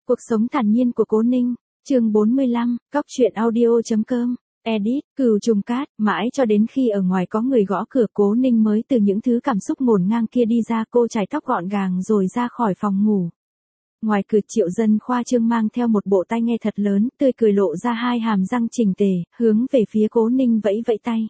Cuộc sống thản nhiên của Cố Ninh, chương 45, Cóc truyện audio.com, edit, Cừu Trùng Cát, mãi cho đến khi ở ngoài có người gõ cửa Cố Ninh mới từ những thứ cảm xúc ngổn ngang kia đi ra. Cô chải tóc gọn gàng rồi ra khỏi phòng ngủ. Ngoài cửa Triệu Dân khoa trương mang theo một bộ tai nghe thật lớn, tươi cười lộ ra hai hàm răng chỉnh tề, hướng về phía Cố Ninh vẫy vẫy tay.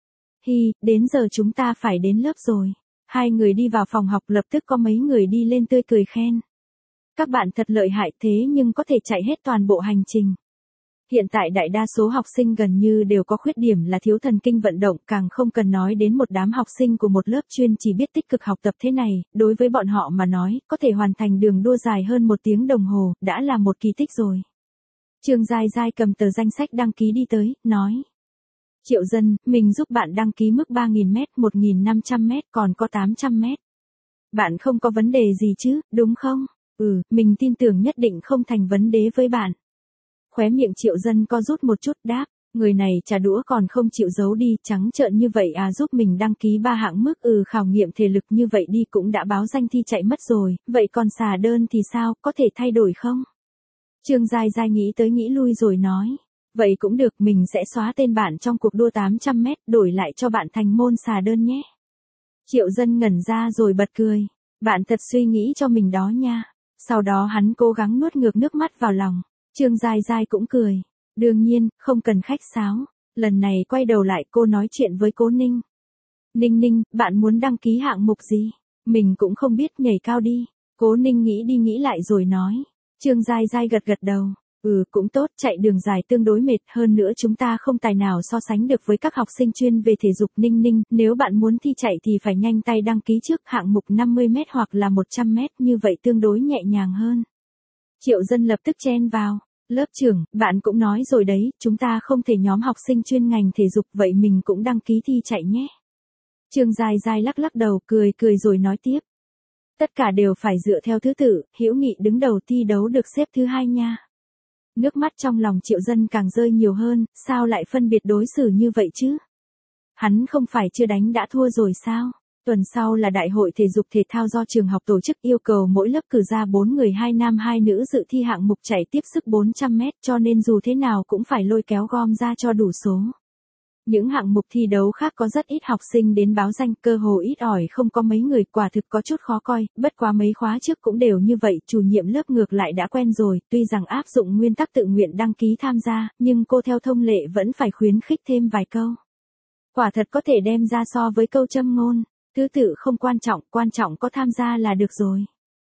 Hi, đến giờ chúng ta phải đến lớp rồi. Hai người đi vào phòng học, lập tức có mấy người đi lên tươi cười khen. Các bạn thật lợi hại, thế nhưng có thể chạy hết toàn bộ hành trình. Hiện tại đại đa số học sinh gần như đều có khuyết điểm là thiếu thần kinh vận động, càng không cần nói đến một đám học sinh của một lớp chuyên chỉ biết tích cực học tập thế này. Đối với bọn họ mà nói, có thể hoàn thành đường đua dài hơn 1 tiếng đồng hồ, đã là một kỳ tích rồi. Trương Giai Giai cầm tờ danh sách đăng ký đi tới, nói. Triệu Dân, mình giúp bạn đăng ký mức 3.000m, 1.500m, còn có 800m. Bạn không có vấn đề gì chứ, đúng không? Mình tin tưởng nhất định không thành vấn đề với bạn. Khóe miệng Triệu Dân co rút một chút, đáp, người này trả đũa còn không chịu giấu đi, trắng trợn như vậy à, giúp mình đăng ký 3 hạng mức, khảo nghiệm thể lực như vậy đi cũng đã báo danh thi chạy mất rồi, vậy còn xà đơn thì sao, có thể thay đổi không? Trương Giai Giai nghĩ tới nghĩ lui rồi nói, vậy cũng được, mình sẽ xóa tên bạn trong cuộc đua 800m, đổi lại cho bạn thành môn xà đơn nhé. Triệu Dân ngẩn ra rồi bật cười, bạn thật suy nghĩ cho mình đó nha. Sau đó hắn cố gắng nuốt ngược nước mắt vào lòng. Trương Giai Giai cũng cười. Đương nhiên, không cần khách sáo. Lần này quay đầu lại cô nói chuyện với Cố Ninh. Ninh Ninh, bạn muốn đăng ký hạng mục gì? Mình cũng không biết, nhảy cao đi. Cố Ninh nghĩ đi nghĩ lại rồi nói. Trương Giai Giai gật gật đầu. Cũng tốt, chạy đường dài tương đối mệt, hơn nữa chúng ta không tài nào so sánh được với các học sinh chuyên về thể dục. Ninh Ninh, nếu bạn muốn thi chạy thì phải nhanh tay đăng ký trước, hạng mục 50m hoặc là 100m, như vậy tương đối nhẹ nhàng hơn. Triệu Dân lập tức chen vào. Lớp trưởng, bạn cũng nói rồi đấy, chúng ta không thể nhóm học sinh chuyên ngành thể dục, vậy mình cũng đăng ký thi chạy nhé. Trương Giai Giai lắc lắc đầu, cười rồi nói tiếp. Tất cả đều phải dựa theo thứ tự, Hữu Nghị đứng đầu, thi đấu được xếp thứ 2 nha. Nước mắt trong lòng Triệu Dân càng rơi nhiều hơn, sao lại phân biệt đối xử như vậy chứ? Hắn không phải chưa đánh đã thua rồi sao? Tuần sau là đại hội thể dục thể thao do trường học tổ chức, yêu cầu mỗi lớp cử ra 4 người 2 nam 2 nữ dự thi hạng mục chạy tiếp sức 400m, cho nên dù thế nào cũng phải lôi kéo gom ra cho đủ số. Những hạng mục thi đấu khác có rất ít học sinh đến báo danh, cơ hồ ít ỏi không có mấy người, quả thực có chút khó coi, bất quá mấy khóa trước cũng đều như vậy, chủ nhiệm lớp ngược lại đã quen rồi, tuy rằng áp dụng nguyên tắc tự nguyện đăng ký tham gia, nhưng cô theo thông lệ vẫn phải khuyến khích thêm vài câu. Quả thật có thể đem ra so với câu châm ngôn, thứ tự không quan trọng có tham gia là được rồi.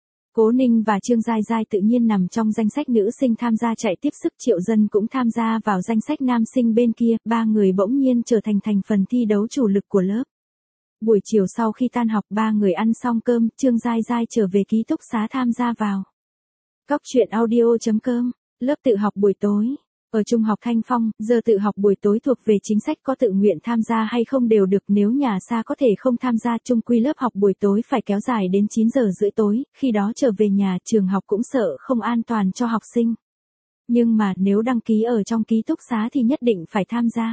Cố Ninh và Trương Giai Giai tự nhiên nằm trong danh sách nữ sinh tham gia chạy tiếp sức, Triệu Dân cũng tham gia vào danh sách nam sinh bên kia, 3 người bỗng nhiên trở thành phần thi đấu chủ lực của lớp. Buổi chiều sau khi tan học, 3 người ăn xong cơm, Trương Giai Giai trở về ký túc xá tham gia vào. Cóc truyện audio.com, lớp tự học buổi tối. Ở Trung học Thanh Phong, giờ tự học buổi tối thuộc về chính sách, có tự nguyện tham gia hay không đều được, nếu nhà xa có thể không tham gia, chung quy lớp học buổi tối phải kéo dài đến 9 giờ rưỡi tối, khi đó trở về nhà trường học cũng sợ không an toàn cho học sinh. Nhưng mà nếu đăng ký ở trong ký túc xá thì nhất định phải tham gia.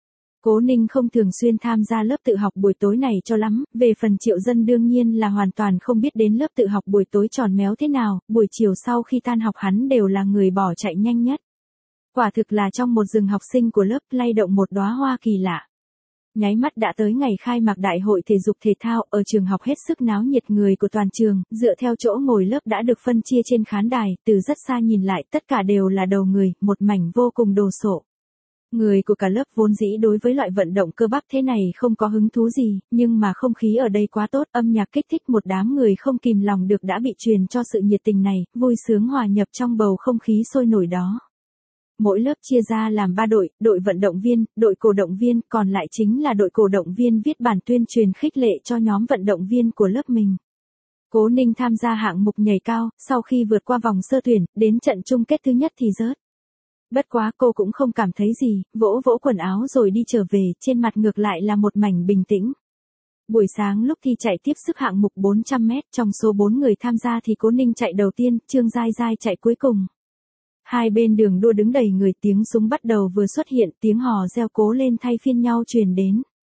Cố Ninh không thường xuyên tham gia lớp tự học buổi tối này cho lắm, về phần Triệu Dân đương nhiên là hoàn toàn không biết đến lớp tự học buổi tối tròn méo thế nào, buổi chiều sau khi tan học hắn đều là người bỏ chạy nhanh nhất. Quả thực là trong một rừng học sinh của lớp lay động một đóa hoa kỳ lạ. Nháy mắt đã tới ngày khai mạc đại hội thể dục thể thao, ở trường học hết sức náo nhiệt, người của toàn trường, dựa theo chỗ ngồi lớp đã được phân chia trên khán đài, từ rất xa nhìn lại tất cả đều là đầu người, một mảnh vô cùng đồ sộ. Người của cả lớp vốn dĩ đối với loại vận động cơ bắp thế này không có hứng thú gì, nhưng mà không khí ở đây quá tốt, âm nhạc kích thích một đám người không kìm lòng được đã bị truyền cho sự nhiệt tình này, vui sướng hòa nhập trong bầu không khí sôi nổi đó. Mỗi lớp chia ra làm 3 đội, đội vận động viên, đội cổ động viên, còn lại chính là đội cổ động viên viết bản tuyên truyền khích lệ cho nhóm vận động viên của lớp mình. Cố Ninh tham gia hạng mục nhảy cao, sau khi vượt qua vòng sơ tuyển, đến trận chung kết thứ nhất thì rớt. Bất quá cô cũng không cảm thấy gì, vỗ vỗ quần áo rồi đi trở về, trên mặt ngược lại là một mảnh bình tĩnh. Buổi sáng lúc thi chạy tiếp sức hạng mục 400m, trong số 4 người tham gia thì Cố Ninh chạy đầu tiên, Trương Giai Giai chạy cuối cùng. Hai bên đường đua đứng đầy người, tiếng súng bắt đầu vừa xuất hiện, tiếng hò reo cố lên thay phiên nhau truyền đến.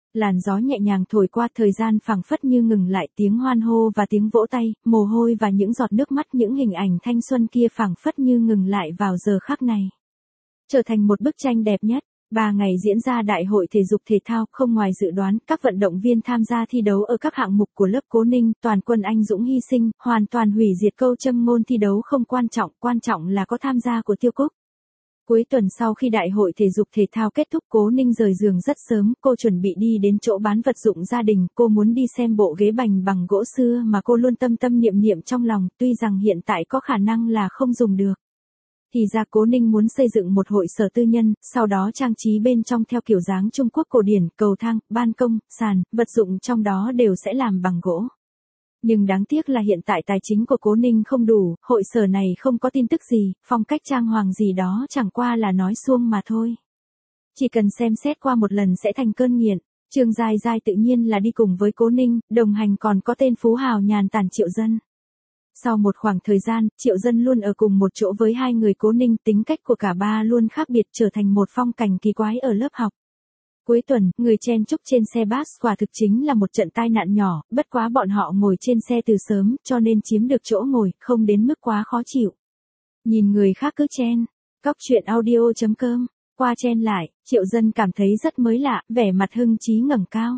Làn gió nhẹ nhàng thổi qua, thời gian phảng phất như ngừng lại, tiếng hoan hô và tiếng vỗ tay, mồ hôi và những giọt nước mắt, những hình ảnh thanh xuân kia phảng phất như ngừng lại vào giờ khắc này. Trở thành một bức tranh đẹp nhất. 3 ngày diễn ra đại hội thể dục thể thao, không ngoài dự đoán, các vận động viên tham gia thi đấu ở các hạng mục của lớp Cố Ninh, toàn quân anh dũng hy sinh, hoàn toàn hủy diệt câu châm ngôn thi đấu không quan trọng là có tham gia của Tiêu Cúc. Cuối tuần sau khi đại hội thể dục thể thao kết thúc, Cố Ninh rời giường rất sớm, cô chuẩn bị đi đến chỗ bán vật dụng gia đình, cô muốn đi xem bộ ghế bành bằng gỗ xưa mà cô luôn tâm tâm niệm niệm trong lòng, tuy rằng hiện tại có khả năng là không dùng được. Thì ra Cố Ninh muốn xây dựng một hội sở tư nhân, sau đó trang trí bên trong theo kiểu dáng Trung Quốc cổ điển, cầu thang, ban công, sàn, vật dụng trong đó đều sẽ làm bằng gỗ. Nhưng đáng tiếc là hiện tại tài chính của Cố Ninh không đủ, hội sở này không có tin tức gì, phong cách trang hoàng gì đó chẳng qua là nói suông mà thôi. Chỉ cần xem xét qua một lần sẽ thành cơn nghiện. Trương Giai Giai tự nhiên là đi cùng với Cố Ninh, đồng hành còn có tên phú hào nhàn tản Triệu Dân. Sau một khoảng thời gian, Triệu Dân luôn ở cùng một chỗ với hai người Cố Ninh, tính cách của cả ba luôn khác biệt, trở thành một phong cảnh kỳ quái ở lớp học. Cuối tuần, người chen chúc trên xe bus quả thực chính là một trận tai nạn nhỏ, bất quá bọn họ ngồi trên xe từ sớm, cho nên chiếm được chỗ ngồi, không đến mức quá khó chịu. Nhìn người khác cứ chen. Cóc truyện audio.com. Qua chen lại, Triệu Dân cảm thấy rất mới lạ, vẻ mặt hưng trí ngẩng cao.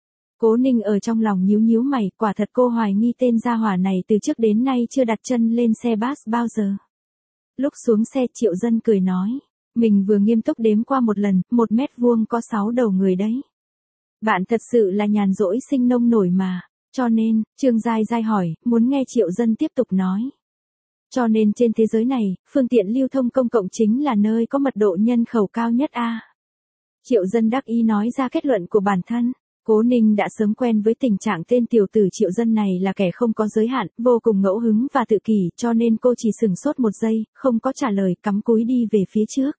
Cố Ninh ở trong lòng nhíu nhíu mày, quả thật cô hoài nghi tên gia hỏa này từ trước đến nay chưa đặt chân lên xe bus bao giờ. Lúc xuống xe, Triệu Dân cười nói. Mình vừa nghiêm túc đếm qua một lần, 1 mét vuông có 6 đầu người đấy. Bạn thật sự là nhàn rỗi sinh nông nổi mà. Cho nên, Trương Giai Giai hỏi, muốn nghe Triệu Dân tiếp tục nói. Cho nên trên thế giới này, phương tiện lưu thông công cộng chính là nơi có mật độ nhân khẩu cao nhất a. Triệu Dân đắc ý nói ra kết luận của bản thân. Cố Ninh đã sớm quen với tình trạng tên tiểu tử Triệu Dân này là kẻ không có giới hạn, vô cùng ngẫu hứng và tự kỷ, cho nên cô chỉ sửng sốt một giây, không có trả lời, cắm cúi đi về phía trước.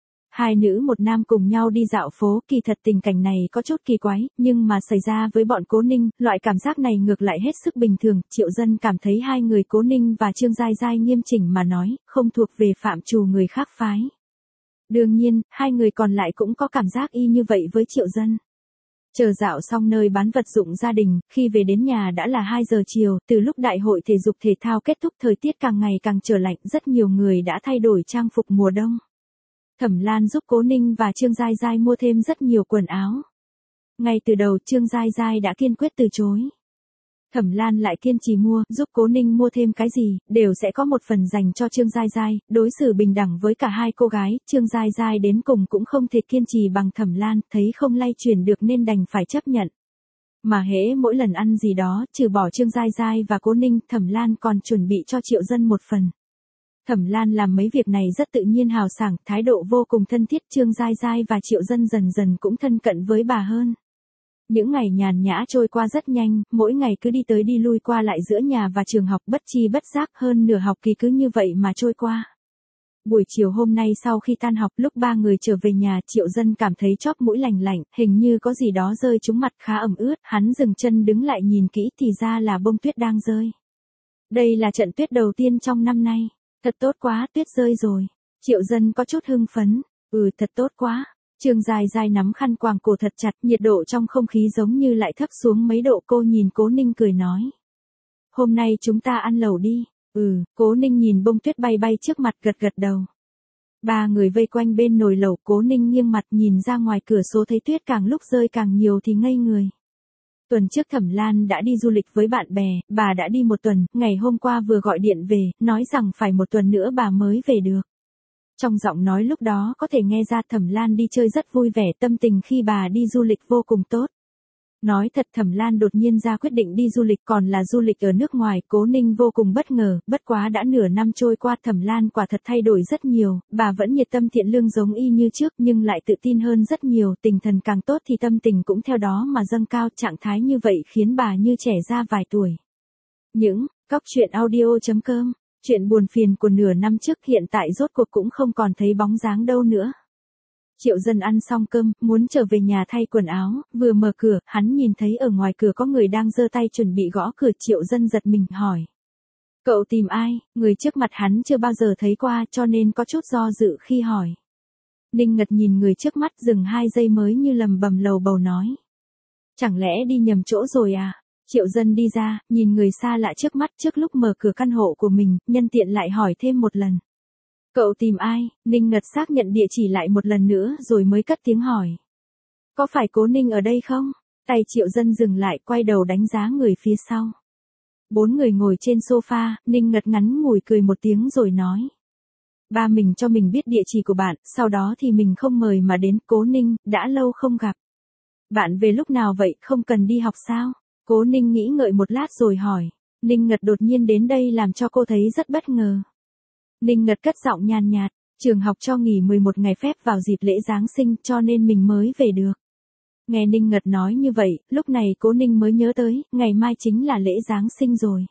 2 nữ 1 nam cùng nhau đi dạo phố, kỳ thật tình cảnh này có chút kỳ quái, nhưng mà xảy ra với bọn Cố Ninh, loại cảm giác này ngược lại hết sức bình thường. Triệu Dân cảm thấy hai người Cố Ninh và Trương Giai Giai nghiêm chỉnh mà nói, không thuộc về phạm trù người khác phái. Đương nhiên, hai người còn lại cũng có cảm giác y như vậy với Triệu Dân. Chờ dạo xong nơi bán vật dụng gia đình, khi về đến nhà đã là 2 giờ chiều, từ lúc đại hội thể dục thể thao kết thúc thời tiết càng ngày càng trở lạnh, rất nhiều người đã thay đổi trang phục mùa đông. Thẩm Lan giúp Cố Ninh và Trương Giai Giai mua thêm rất nhiều quần áo. Ngay từ đầu Trương Giai Giai đã kiên quyết từ chối. Thẩm Lan lại kiên trì mua, giúp Cố Ninh mua thêm cái gì, đều sẽ có một phần dành cho Trương Giai Giai, đối xử bình đẳng với cả hai cô gái, Trương Giai Giai đến cùng cũng không thể kiên trì bằng Thẩm Lan, thấy không lay chuyển được nên đành phải chấp nhận. Mà hễ mỗi lần ăn gì đó, trừ bỏ Trương Giai Giai và Cố Ninh, Thẩm Lan còn chuẩn bị cho Triệu Dân một phần. Thẩm Lan làm mấy việc này rất tự nhiên hào sảng, thái độ vô cùng thân thiết, Trương Giai Giai và Triệu Dân dần dần cũng thân cận với bà hơn. Những ngày nhàn nhã trôi qua rất nhanh, mỗi ngày cứ đi tới đi lui qua lại giữa nhà và trường học, bất chi bất giác hơn nửa học kỳ cứ như vậy mà trôi qua. Buổi chiều hôm nay sau khi tan học, lúc ba người trở về nhà, Triệu Dân cảm thấy chóp mũi lành lạnh, hình như có gì đó rơi trúng mặt, khá ẩm ướt, hắn dừng chân đứng lại nhìn kỹ thì ra là bông tuyết đang rơi. Đây là trận tuyết đầu tiên trong năm nay. Thật tốt quá, tuyết rơi rồi. Triệu Dân có chút hưng phấn. Thật tốt quá. Trương Giai Giai nắm khăn quàng cổ thật chặt, nhiệt độ trong không khí giống như lại thấp xuống mấy độ, cô nhìn Cố Ninh cười nói. Hôm nay chúng ta ăn lẩu đi. Cố Ninh nhìn bông tuyết bay bay trước mặt gật gật đầu. Ba người vây quanh bên nồi lẩu, Cố Ninh nghiêng mặt nhìn ra ngoài cửa sổ thấy tuyết càng lúc rơi càng nhiều thì ngây người. Tuần trước Thẩm Lan đã đi du lịch với bạn bè, bà đã đi 1 tuần, ngày hôm qua vừa gọi điện về, nói rằng phải 1 tuần nữa bà mới về được. Trong giọng nói lúc đó có thể nghe ra Thẩm Lan đi chơi rất vui vẻ, tâm tình khi bà đi du lịch vô cùng tốt. Nói thật, Thẩm Lan đột nhiên ra quyết định đi du lịch, còn là du lịch ở nước ngoài, Cố Ninh vô cùng bất ngờ, bất quá đã nửa năm trôi qua, Thẩm Lan quả thật thay đổi rất nhiều, bà vẫn nhiệt tâm thiện lương giống y như trước nhưng lại tự tin hơn rất nhiều, tinh thần càng tốt thì tâm tình cũng theo đó mà dâng cao, trạng thái như vậy khiến bà như trẻ ra vài tuổi. Những cóc truyện audio.com, chuyện buồn phiền của nửa năm trước hiện tại rốt cuộc cũng không còn thấy bóng dáng đâu nữa. Triệu Dân ăn xong cơm, muốn trở về nhà thay quần áo, vừa mở cửa, hắn nhìn thấy ở ngoài cửa có người đang giơ tay chuẩn bị gõ cửa, Triệu Dân giật mình hỏi. Cậu tìm ai? Người trước mặt hắn chưa bao giờ thấy qua cho nên có chút do dự khi hỏi. Ninh Ngật nhìn người trước mắt dừng 2 giây mới như lầm bầm lầu bầu nói. Chẳng lẽ đi nhầm chỗ rồi à? Triệu Dân đi ra, nhìn người xa lạ trước mắt trước lúc mở cửa căn hộ của mình, nhân tiện lại hỏi thêm một lần. Cậu tìm ai? Ninh Ngật xác nhận địa chỉ lại một lần nữa rồi mới cất tiếng hỏi. Có phải Cố Ninh ở đây không? Tay Triệu Dân dừng lại quay đầu đánh giá người phía sau. 4 người ngồi trên sofa, Ninh Ngật ngắn ngủi cười một tiếng rồi nói. Ba mình cho mình biết địa chỉ của bạn, sau đó thì mình không mời mà đến. Cố Ninh, đã lâu không gặp. Bạn về lúc nào vậy, không cần đi học sao? Cố Ninh nghĩ ngợi một lát rồi hỏi. Ninh Ngật đột nhiên đến đây làm cho cô thấy rất bất ngờ. Ninh Ngật cất giọng nhàn nhạt, trường học cho nghỉ 11 ngày phép vào dịp lễ Giáng sinh cho nên mình mới về được. Nghe Ninh Ngật nói như vậy, lúc này Cố Ninh mới nhớ tới, ngày mai chính là lễ Giáng sinh rồi.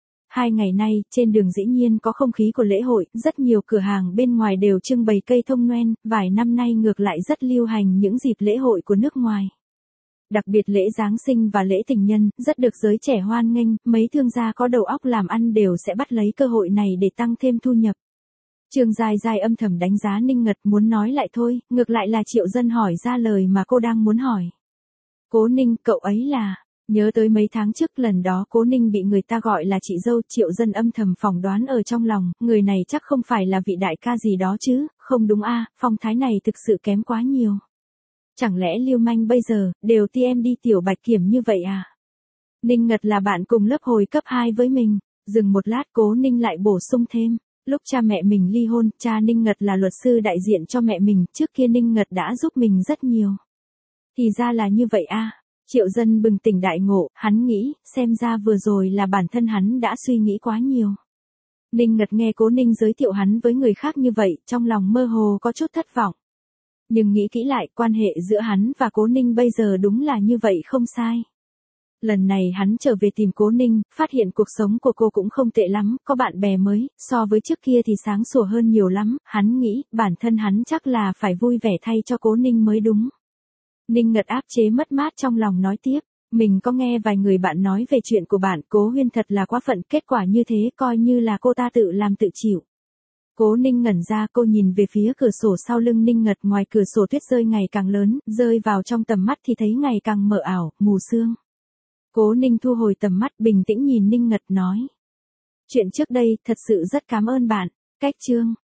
2 ngày nay, trên đường dĩ nhiên có không khí của lễ hội, rất nhiều cửa hàng bên ngoài đều trưng bày cây thông noel, vài năm nay ngược lại rất lưu hành những dịp lễ hội của nước ngoài. Đặc biệt lễ Giáng sinh và lễ tình nhân, rất được giới trẻ hoan nghênh, mấy thương gia có đầu óc làm ăn đều sẽ bắt lấy cơ hội này để tăng thêm thu nhập. Trương Giai Giai âm thầm đánh giá Ninh Ngật muốn nói lại thôi, ngược lại là Triệu Dân hỏi ra lời mà cô đang muốn hỏi. Cố Ninh, cậu ấy là... Nhớ tới mấy tháng trước lần đó Cố Ninh bị người ta gọi là chị dâu, Triệu Dân âm thầm phỏng đoán ở trong lòng, người này chắc không phải là vị đại ca gì đó chứ, không đúng a, phong thái này thực sự kém quá nhiều. Chẳng lẽ Lưu Manh bây giờ, đều TM đi tiểu bạch kiểm như vậy à? Ninh Ngật là bạn cùng lớp hồi cấp 2 với mình, dừng một lát Cố Ninh lại bổ sung thêm. Lúc cha mẹ mình ly hôn, cha Ninh Ngật là luật sư đại diện cho mẹ mình, trước kia Ninh Ngật đã giúp mình rất nhiều. Thì ra là như vậy a. Triệu Dân bừng tỉnh đại ngộ, hắn nghĩ, xem ra vừa rồi là bản thân hắn đã suy nghĩ quá nhiều. Ninh Ngật nghe Cố Ninh giới thiệu hắn với người khác như vậy, trong lòng mơ hồ có chút thất vọng. Nhưng nghĩ kỹ lại, quan hệ giữa hắn và Cố Ninh bây giờ đúng là như vậy không sai. Lần này hắn trở về tìm Cố Ninh, phát hiện cuộc sống của cô cũng không tệ lắm, có bạn bè mới, so với trước kia thì sáng sủa hơn nhiều lắm, hắn nghĩ, bản thân hắn chắc là phải vui vẻ thay cho Cố Ninh mới đúng. Ninh Ngật áp chế mất mát trong lòng nói tiếp, mình có nghe vài người bạn nói về chuyện của bạn, Cố Huyên thật là quá phận, kết quả như thế coi như là cô ta tự làm tự chịu. Cố Ninh ngẩn ra, cô nhìn về phía cửa sổ sau lưng Ninh Ngật, ngoài cửa sổ tuyết rơi ngày càng lớn, rơi vào trong tầm mắt thì thấy ngày càng mờ ảo, mù sương. Cố Ninh thu hồi tầm mắt bình tĩnh nhìn Ninh Ngật nói. Chuyện trước đây, thật sự rất cảm ơn bạn. Cách chương.